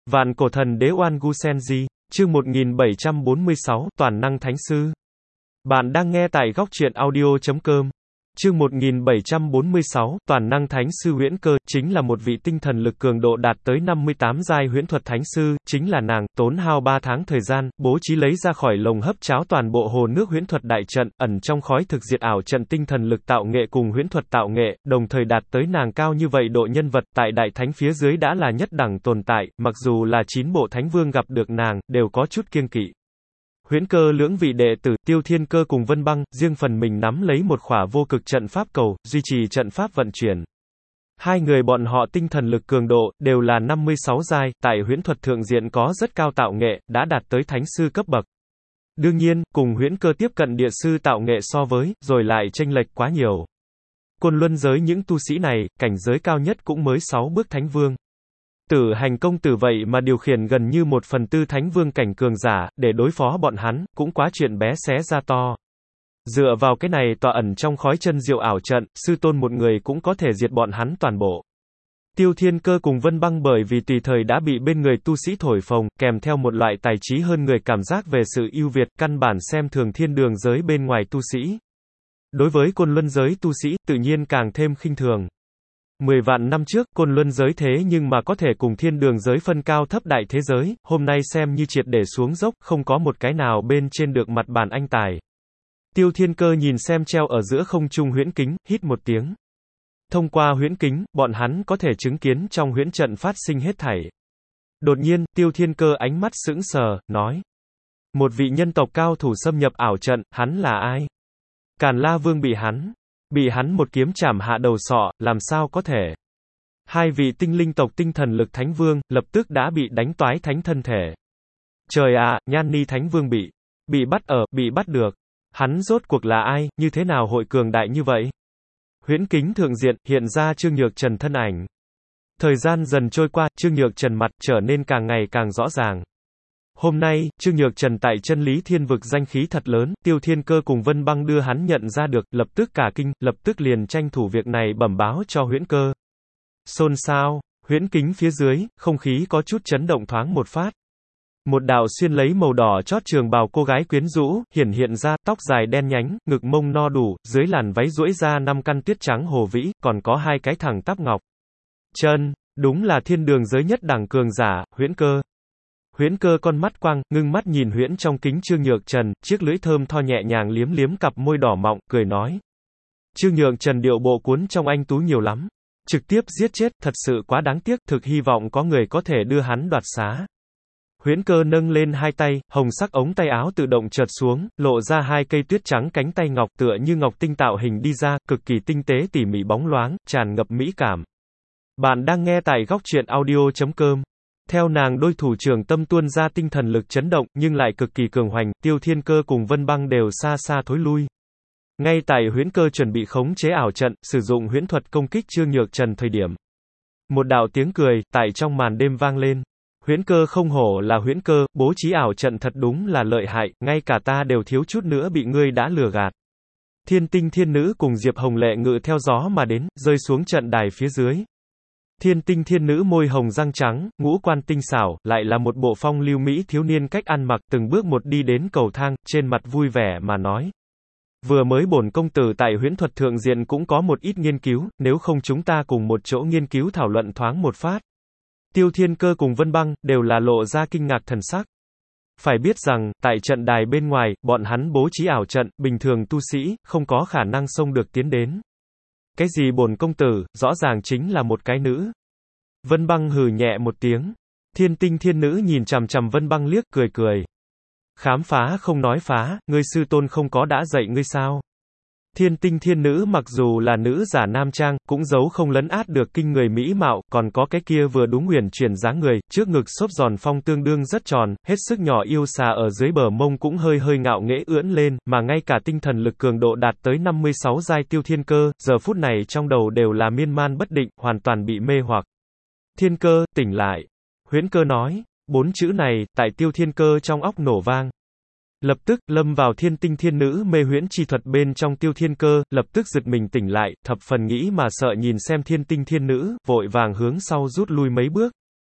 Vạn cổ thần đế Oan Gu Senji, chương 1746, toàn năng thánh sư. Bạn đang nghe tại góc truyện audio.com. Chương 1746, toàn năng thánh sư Huyễn Cơ, chính là một vị tinh thần lực cường độ đạt tới 58 giai huyễn thuật thánh sư, chính là nàng, tốn hao 3 tháng thời gian, bố trí lấy ra khỏi lồng hấp cháo toàn bộ hồ nước huyễn thuật đại trận, ẩn trong khói thực diệt ảo trận tinh thần lực tạo nghệ cùng huyễn thuật tạo nghệ, đồng thời đạt tới nàng cao như vậy độ nhân vật, tại đại thánh phía dưới đã là nhất đẳng tồn tại, mặc dù là 9 bộ thánh vương gặp được nàng, đều có chút kiêng kỵ. Huyễn Cơ lưỡng vị đệ tử, Tiêu Thiên Cơ cùng Vân Băng, riêng phần mình nắm lấy một khỏa vô cực trận pháp cầu, duy trì trận pháp vận chuyển. Hai người bọn họ tinh thần lực cường độ, đều là 56 giai, tại huyễn thuật thượng diện có rất cao tạo nghệ, đã đạt tới thánh sư cấp bậc. Đương nhiên, cùng Huyễn Cơ tiếp cận địa sư tạo nghệ so với, rồi lại chênh lệch quá nhiều. Côn Luân giới những tu sĩ này, cảnh giới cao nhất cũng mới 6 bước thánh vương. Tử Hành công tử vậy mà điều khiển gần như 1/4 thánh vương cảnh cường giả, để đối phó bọn hắn, cũng quá chuyện bé xé ra to. Dựa vào cái này tọa ẩn trong khói chân diệu ảo trận, sư tôn một người cũng có thể diệt bọn hắn toàn bộ. Tiêu Thiên Cơ cùng Vân Băng bởi vì tùy thời đã bị bên người tu sĩ thổi phồng, kèm theo một loại tài trí hơn người cảm giác về sự ưu việt, căn bản xem thường thiên đường giới bên ngoài tu sĩ. Đối với Côn Luân giới tu sĩ, tự nhiên càng thêm khinh thường. 10 vạn năm trước, Côn Luân giới thế nhưng mà có thể cùng thiên đường giới phân cao thấp đại thế giới, hôm nay xem như triệt để xuống dốc, không có một cái nào bên trên được mặt bàn anh tài. Tiêu Thiên Cơ nhìn xem treo ở giữa không trung huyễn kính, hít một tiếng. Thông qua huyễn kính, bọn hắn có thể chứng kiến trong huyễn trận phát sinh hết thảy. Đột nhiên, Tiêu Thiên Cơ ánh mắt sững sờ, nói. Một vị nhân tộc cao thủ xâm nhập ảo trận, hắn là ai? Càn La Vương bị hắn một kiếm chảm hạ đầu sọ, làm sao có thể? Hai vị tinh linh tộc tinh thần lực thánh vương, lập tức đã bị đánh toái thánh thân thể. Trời ạ, Nhan Ni thánh vương bị bắt được. Hắn rốt cuộc là ai, như thế nào hội cường đại như vậy? Huyễn kính thượng diện, hiện ra Trương Nhược Trần thân ảnh. Thời gian dần trôi qua, Trương Nhược Trần mặt trở nên càng ngày càng rõ ràng. Hôm nay, Trương Nhược Trần tại chân lý thiên vực danh khí thật lớn, Tiêu Thiên Cơ cùng Vân Băng đưa hắn nhận ra được, lập tức cả kinh, lập tức liền tranh thủ việc này bẩm báo cho Huyễn Cơ. Xôn xao, huyễn kính phía dưới, không khí có chút chấn động thoáng một phát. Một đạo xuyên lấy màu đỏ chót trường bào cô gái quyến rũ, hiện ra, tóc dài đen nhánh, ngực mông no đủ, dưới làn váy duỗi ra 5 căn tuyết trắng hồ vĩ, còn có 2 cái thẳng tắp ngọc. Chân, đúng là thiên đường giới nhất đẳng cường giả, Huyễn Cơ. Huyễn Cơ con mắt quang, ngưng mắt nhìn huyễn trong kính Trương Nhược Trần, chiếc lưỡi thơm tho nhẹ nhàng liếm liếm cặp môi đỏ mọng, cười nói. Trương Nhược Trần điệu bộ cuốn trong anh tú nhiều lắm. Trực tiếp giết chết, thật sự quá đáng tiếc, thực hy vọng có người có thể đưa hắn đoạt xá. Huyễn Cơ nâng lên 2 tay, hồng sắc ống tay áo tự động chợt xuống, lộ ra 2 cây tuyết trắng cánh tay ngọc tựa như ngọc tinh tạo hình đi ra, cực kỳ tinh tế tỉ mỉ bóng loáng, tràn ngập mỹ cảm. Bạn đang nghe tại góc truyện audio.com. Theo nàng đôi thủ trưởng tâm tuôn ra tinh thần lực chấn động, nhưng lại cực kỳ cường hoành, Tiêu Thiên Cơ cùng Vân Băng đều xa xa thối lui. Ngay tại Huyễn Cơ chuẩn bị khống chế ảo trận, sử dụng huyễn thuật công kích Trương Nhược Trần thời điểm. Một đạo tiếng cười, tại trong màn đêm vang lên. Huyễn Cơ không hổ là Huyễn Cơ, bố trí ảo trận thật đúng là lợi hại, ngay cả ta đều thiếu chút nữa bị ngươi đã lừa gạt. Thiên Tinh Thiên Nữ cùng Diệp Hồng Lệ ngự theo gió mà đến, rơi xuống trận đài phía dưới. Thiên Tinh Thiên Nữ môi hồng răng trắng, ngũ quan tinh xảo, lại là một bộ phong lưu mỹ thiếu niên cách ăn mặc, từng bước một đi đến cầu thang, trên mặt vui vẻ mà nói. Vừa mới bổn công tử tại huyễn thuật thượng diện cũng có một ít nghiên cứu, nếu không chúng ta cùng một chỗ nghiên cứu thảo luận thoáng một phát. Tiêu Thiên Cơ cùng Vân Băng, đều là lộ ra kinh ngạc thần sắc. Phải biết rằng, tại trận đài bên ngoài, bọn hắn bố trí ảo trận, bình thường tu sĩ, không có khả năng xông được tiến đến. Cái gì bổn công tử, rõ ràng chính là một cái nữ. Vân Băng hừ nhẹ một tiếng. Thiên Tinh Thiên Nữ nhìn chằm chằm Vân Băng liếc, cười. Khám phá không nói phá, ngươi sư tôn không có đã dạy ngươi sao? Thiên Tinh Thiên Nữ mặc dù là nữ giả nam trang, cũng giấu không lấn át được kinh người mỹ mạo, còn có cái kia vừa đúng huyền chuyển dáng người, trước ngực xốp giòn phong tương đương rất tròn, hết sức nhỏ yêu xà ở dưới bờ mông cũng hơi ngạo nghễ ưỡn lên, mà ngay cả tinh thần lực cường độ đạt tới 56 giai Tiêu Thiên Cơ, giờ phút này trong đầu đều là miên man bất định, hoàn toàn bị mê hoặc. Thiên Cơ, tỉnh lại. Huyễn Cơ nói, 4 chữ này, tại Tiêu Thiên Cơ trong óc nổ vang. Lập tức, lâm vào Thiên Tinh Thiên Nữ mê huyễn chi thuật bên trong Tiêu Thiên Cơ, lập tức giật mình tỉnh lại, thập phần nghĩ mà sợ nhìn xem Thiên Tinh Thiên Nữ, vội vàng hướng sau rút lui mấy bước.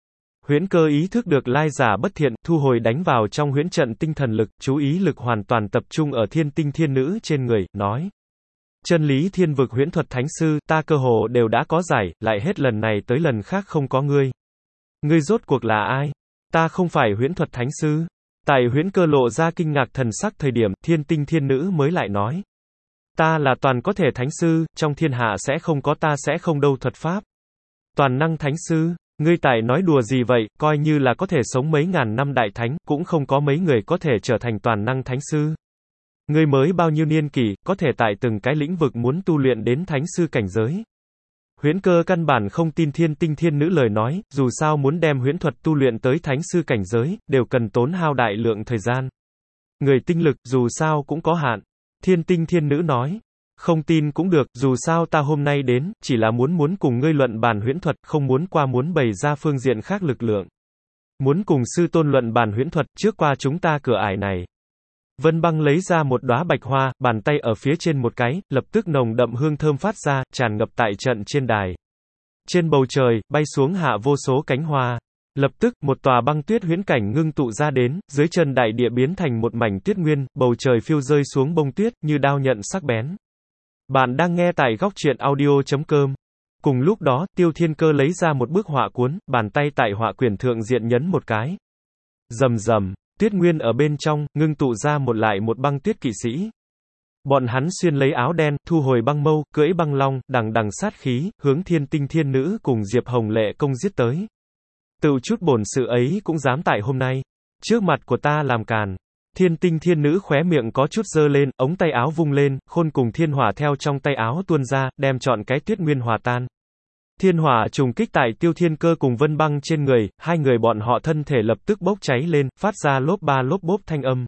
Huyễn Cơ ý thức được lai giả bất thiện, thu hồi đánh vào trong huyễn trận tinh thần lực, chú ý lực hoàn toàn tập trung ở thiên tinh thiên nữ trên người, nói. Chân lý thiên vực huyễn thuật thánh sư, ta cơ hồ đều đã có giải, lại hết lần này tới lần khác không có ngươi. Ngươi rốt cuộc là ai? Ta không phải huyễn thuật thánh sư. Tại Huyễn Cơ lộ ra kinh ngạc thần sắc thời điểm, thiên tinh thiên nữ mới lại nói. Ta là toàn có thể thánh sư, trong thiên hạ sẽ không có ta sẽ không đâu thuật pháp. Toàn năng thánh sư, ngươi tại nói đùa gì vậy, coi như là có thể sống mấy ngàn năm đại thánh, cũng không có mấy người có thể trở thành toàn năng thánh sư. Ngươi mới bao nhiêu niên kỷ, có thể tại từng cái lĩnh vực muốn tu luyện đến thánh sư cảnh giới. Huyễn Cơ căn bản không tin thiên tinh thiên nữ lời nói, dù sao muốn đem huyễn thuật tu luyện tới thánh sư cảnh giới, đều cần tốn hao đại lượng thời gian. Người tinh lực, dù sao cũng có hạn. Thiên tinh thiên nữ nói. Không tin cũng được, dù sao ta hôm nay đến, chỉ là muốn cùng ngươi luận bàn huyễn thuật, không muốn bày ra phương diện khác lực lượng. Muốn cùng sư tôn luận bàn huyễn thuật, trước qua chúng ta cửa ải này. Vân Băng lấy ra một đóa bạch hoa, bàn tay ở phía trên một cái, lập tức nồng đậm hương thơm phát ra, tràn ngập tại trận trên đài. Trên bầu trời, bay xuống hạ vô số cánh hoa. Lập tức, một tòa băng tuyết huyễn cảnh ngưng tụ ra đến, dưới chân đại địa biến thành một mảnh tuyết nguyên, bầu trời phiêu rơi xuống bông tuyết, như đao nhận sắc bén. Bạn đang nghe tại góc truyện audio.com. Cùng lúc đó, Tiêu Thiên Cơ lấy ra một bức họa cuốn, bàn tay tại họa quyển thượng diện nhấn một cái. Rầm rầm, tuyết nguyên ở bên trong, ngưng tụ ra một băng tuyết kỵ sĩ. Bọn hắn xuyên lấy áo đen, thu hồi băng mâu, cưỡi băng long, đằng đằng sát khí, hướng thiên tinh thiên nữ cùng Diệp Hồng Lệ công giết tới. Tự chút bổn sự ấy cũng dám tại hôm nay. Trước mặt của ta làm càn. Thiên tinh thiên nữ khóe miệng có chút dơ lên, ống tay áo vung lên, khôn cùng thiên hỏa theo trong tay áo tuôn ra, đem trọn cái tuyết nguyên hòa tan. Thiên hỏa trùng kích tại Tiêu Thiên Cơ cùng Vân Băng trên người, hai người bọn họ thân thể lập tức bốc cháy lên, phát ra lốp ba lốp bốp thanh âm.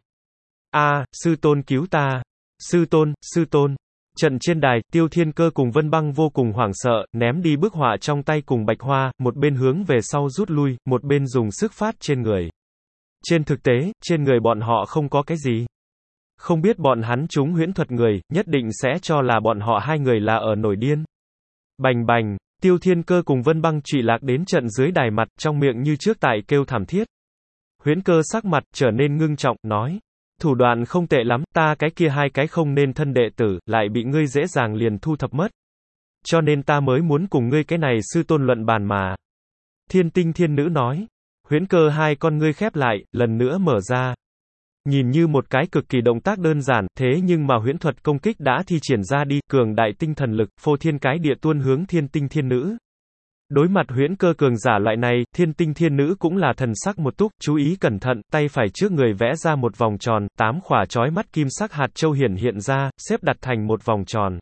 A, sư tôn cứu ta! Sư tôn! Trận trên đài, Tiêu Thiên Cơ cùng Vân Băng vô cùng hoảng sợ, ném đi bức họa trong tay cùng bạch hoa, một bên hướng về sau rút lui, một bên dùng sức phát trên người. Trên thực tế, trên người bọn họ không có cái gì. Không biết bọn hắn chúng huyễn thuật người, nhất định sẽ cho là bọn họ hai người là ở nổi điên. Bành bành, Tiêu Thiên Cơ cùng Vân Băng trụy lạc đến trận dưới đài mặt, trong miệng như trước tại kêu thảm thiết. Huyễn Cơ sắc mặt trở nên ngưng trọng, nói. Thủ đoạn không tệ lắm, ta cái kia hai cái không nên thân đệ tử, lại bị ngươi dễ dàng liền thu thập mất. Cho nên ta mới muốn cùng ngươi cái này sư tôn luận bàn mà. Thiên tinh thiên nữ nói. Huyễn Cơ hai con ngươi khép lại, lần nữa mở ra. Nhìn như một cái cực kỳ động tác đơn giản, thế nhưng mà huyễn thuật công kích đã thi triển ra đi, cường đại tinh thần lực, phô thiên cái địa tuôn hướng thiên tinh thiên nữ. Đối mặt Huyễn Cơ cường giả loại này, thiên tinh thiên nữ cũng là thần sắc một túc, chú ý cẩn thận, tay phải trước người vẽ ra một vòng tròn, 8 khỏa chói mắt kim sắc hạt châu hiện ra, xếp đặt thành một vòng tròn.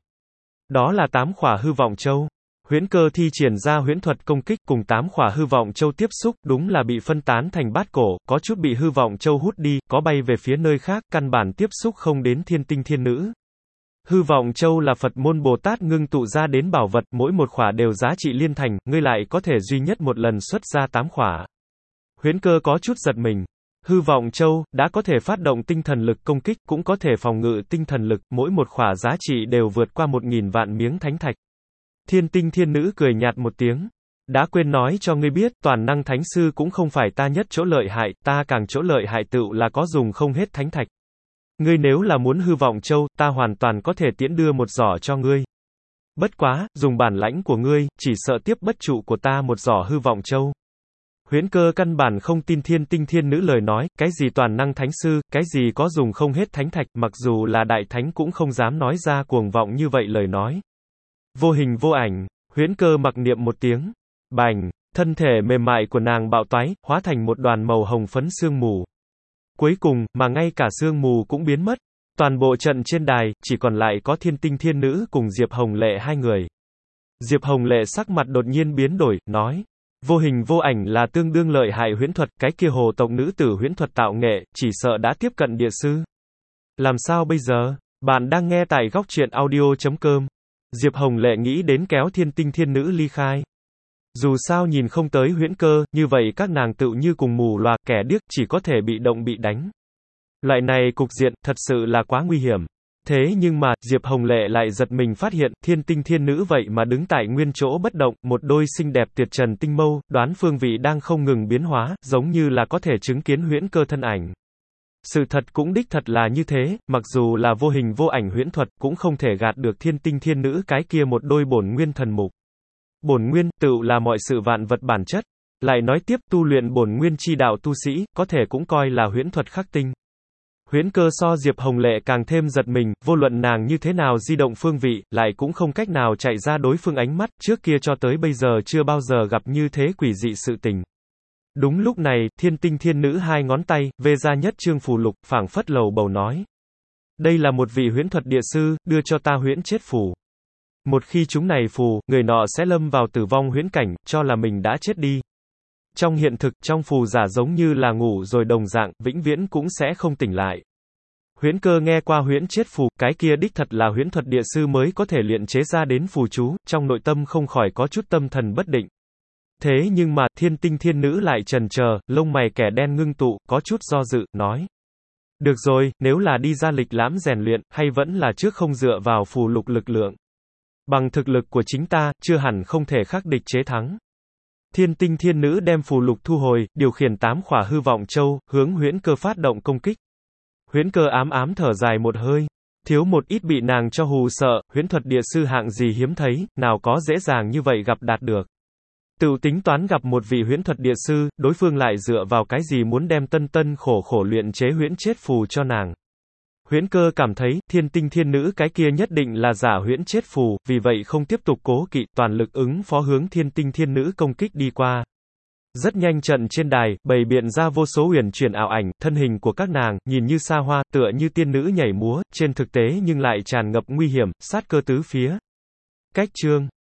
Đó là 8 khỏa hư vọng châu. Huyễn Cơ thi triển ra huyễn thuật công kích cùng 8 khỏa hư vọng châu tiếp xúc, đúng là bị phân tán thành bát cổ, có chút bị hư vọng châu hút đi, có bay về phía nơi khác, căn bản tiếp xúc không đến thiên tinh thiên nữ. Hư vọng châu là Phật môn Bồ Tát ngưng tụ ra đến bảo vật, mỗi một khỏa đều giá trị liên thành, ngươi lại có thể duy nhất một lần xuất ra 8 khỏa. Huyễn Cơ có chút giật mình. Hư vọng châu, đã có thể phát động tinh thần lực công kích, cũng có thể phòng ngự tinh thần lực, mỗi một khỏa giá trị đều vượt qua 1000 vạn miếng thánh thạch. Thiên tinh thiên nữ cười nhạt một tiếng. Đã quên nói cho ngươi biết, toàn năng thánh sư cũng không phải ta nhất chỗ lợi hại, ta càng chỗ lợi hại tựu là có dùng không hết thánh thạch. Ngươi nếu là muốn hư vọng châu, ta hoàn toàn có thể tiễn đưa một giỏ cho ngươi. Bất quá, dùng bản lãnh của ngươi, chỉ sợ tiếp bất trụ của ta một giỏ hư vọng châu. Huyễn Cơ căn bản không tin thiên tinh thiên nữ lời nói, cái gì toàn năng thánh sư, cái gì có dùng không hết thánh thạch, mặc dù là đại thánh cũng không dám nói ra cuồng vọng như vậy lời nói. Vô hình vô ảnh, Huyễn Cơ mặc niệm một tiếng. Bành, thân thể mềm mại của nàng bạo toái, hóa thành một đoàn màu hồng phấn sương mù. Cuối cùng, mà ngay cả sương mù cũng biến mất. Toàn bộ trận trên đài, chỉ còn lại có thiên tinh thiên nữ cùng Diệp Hồng Lệ hai người. Diệp Hồng Lệ sắc mặt đột nhiên biến đổi, nói. Vô hình vô ảnh là tương đương lợi hại huyễn thuật, cái kia hồ tộc nữ tử huyễn thuật tạo nghệ, chỉ sợ đã tiếp cận địa sư. Làm sao bây giờ? Bạn đang nghe tại góc truyện audio.com. Diệp Hồng Lệ nghĩ đến kéo thiên tinh thiên nữ ly khai. Dù sao nhìn không tới Huyễn Cơ, như vậy các nàng tự như cùng mù loà, kẻ điếc, chỉ có thể bị động bị đánh. Loại này cục diện, thật sự là quá nguy hiểm. Thế nhưng mà, Diệp Hồng Lệ lại giật mình phát hiện, thiên tinh thiên nữ vậy mà đứng tại nguyên chỗ bất động, một đôi xinh đẹp tuyệt trần tinh mâu, đoán phương vị đang không ngừng biến hóa, giống như là có thể chứng kiến huyễn cơ thân ảnh. Sự thật cũng đích thật là như thế, mặc dù là vô hình vô ảnh huyễn thuật, cũng không thể gạt được thiên tinh thiên nữ cái kia một đôi bổn nguyên thần mục. Bổn nguyên, tựu là mọi sự vạn vật bản chất. Lại nói tiếp, tu luyện bổn nguyên chi đạo tu sĩ, có thể cũng coi là huyễn thuật khắc tinh. Huyễn cơ so Diệp Hồng Lệ càng thêm giật mình, vô luận nàng như thế nào di động phương vị, lại cũng không cách nào chạy ra đối phương ánh mắt, trước kia cho tới bây giờ chưa bao giờ gặp như thế quỷ dị sự tình. Đúng lúc này, thiên tinh thiên nữ hai ngón tay, vê ra nhất chương phù lục, phảng phất lầu bầu nói. Đây là một vị huyễn thuật địa sư, đưa cho ta huyễn chết phù. Một khi chúng này phù, người nọ sẽ lâm vào tử vong huyễn cảnh, cho là mình đã chết đi. Trong hiện thực, trong phù giả giống như là ngủ rồi đồng dạng, vĩnh viễn cũng sẽ không tỉnh lại. Huyễn cơ nghe qua huyễn chết phù, cái kia đích thật là huyễn thuật địa sư mới có thể luyện chế ra đến phù chú, trong nội tâm không khỏi có chút tâm thần bất định. Thế nhưng mà, thiên tinh thiên nữ lại chần chờ, lông mày kẻ đen ngưng tụ, có chút do dự, nói. Được rồi, nếu là đi ra lịch lãm rèn luyện, hay vẫn là trước không dựa vào phù lục lực lượng. Bằng thực lực của chính ta, chưa hẳn không thể khắc địch chế thắng. Thiên tinh thiên nữ đem phù lục thu hồi, điều khiển 8 khỏa hư vọng châu, hướng huyễn cơ phát động công kích. Huyễn cơ ám ám thở dài một hơi. Thiếu một ít bị nàng cho hù sợ, huyễn thuật địa sư hạng gì hiếm thấy, nào có dễ dàng như vậy gặp đạt được. Tự tính toán gặp một vị huyễn thuật địa sư, đối phương lại dựa vào cái gì muốn đem tân tân khổ khổ luyện chế huyễn chết phù cho nàng. Huyễn cơ cảm thấy, thiên tinh thiên nữ cái kia nhất định là giả huyễn chết phù, vì vậy không tiếp tục cố kỵ, toàn lực ứng phó hướng thiên tinh thiên nữ công kích đi qua. Rất nhanh trận trên đài, bày biện ra vô số huyền chuyển ảo ảnh, thân hình của các nàng, nhìn như xa hoa, tựa như tiên nữ nhảy múa, trên thực tế nhưng lại tràn ngập nguy hiểm, sát cơ tứ phía. Cách chương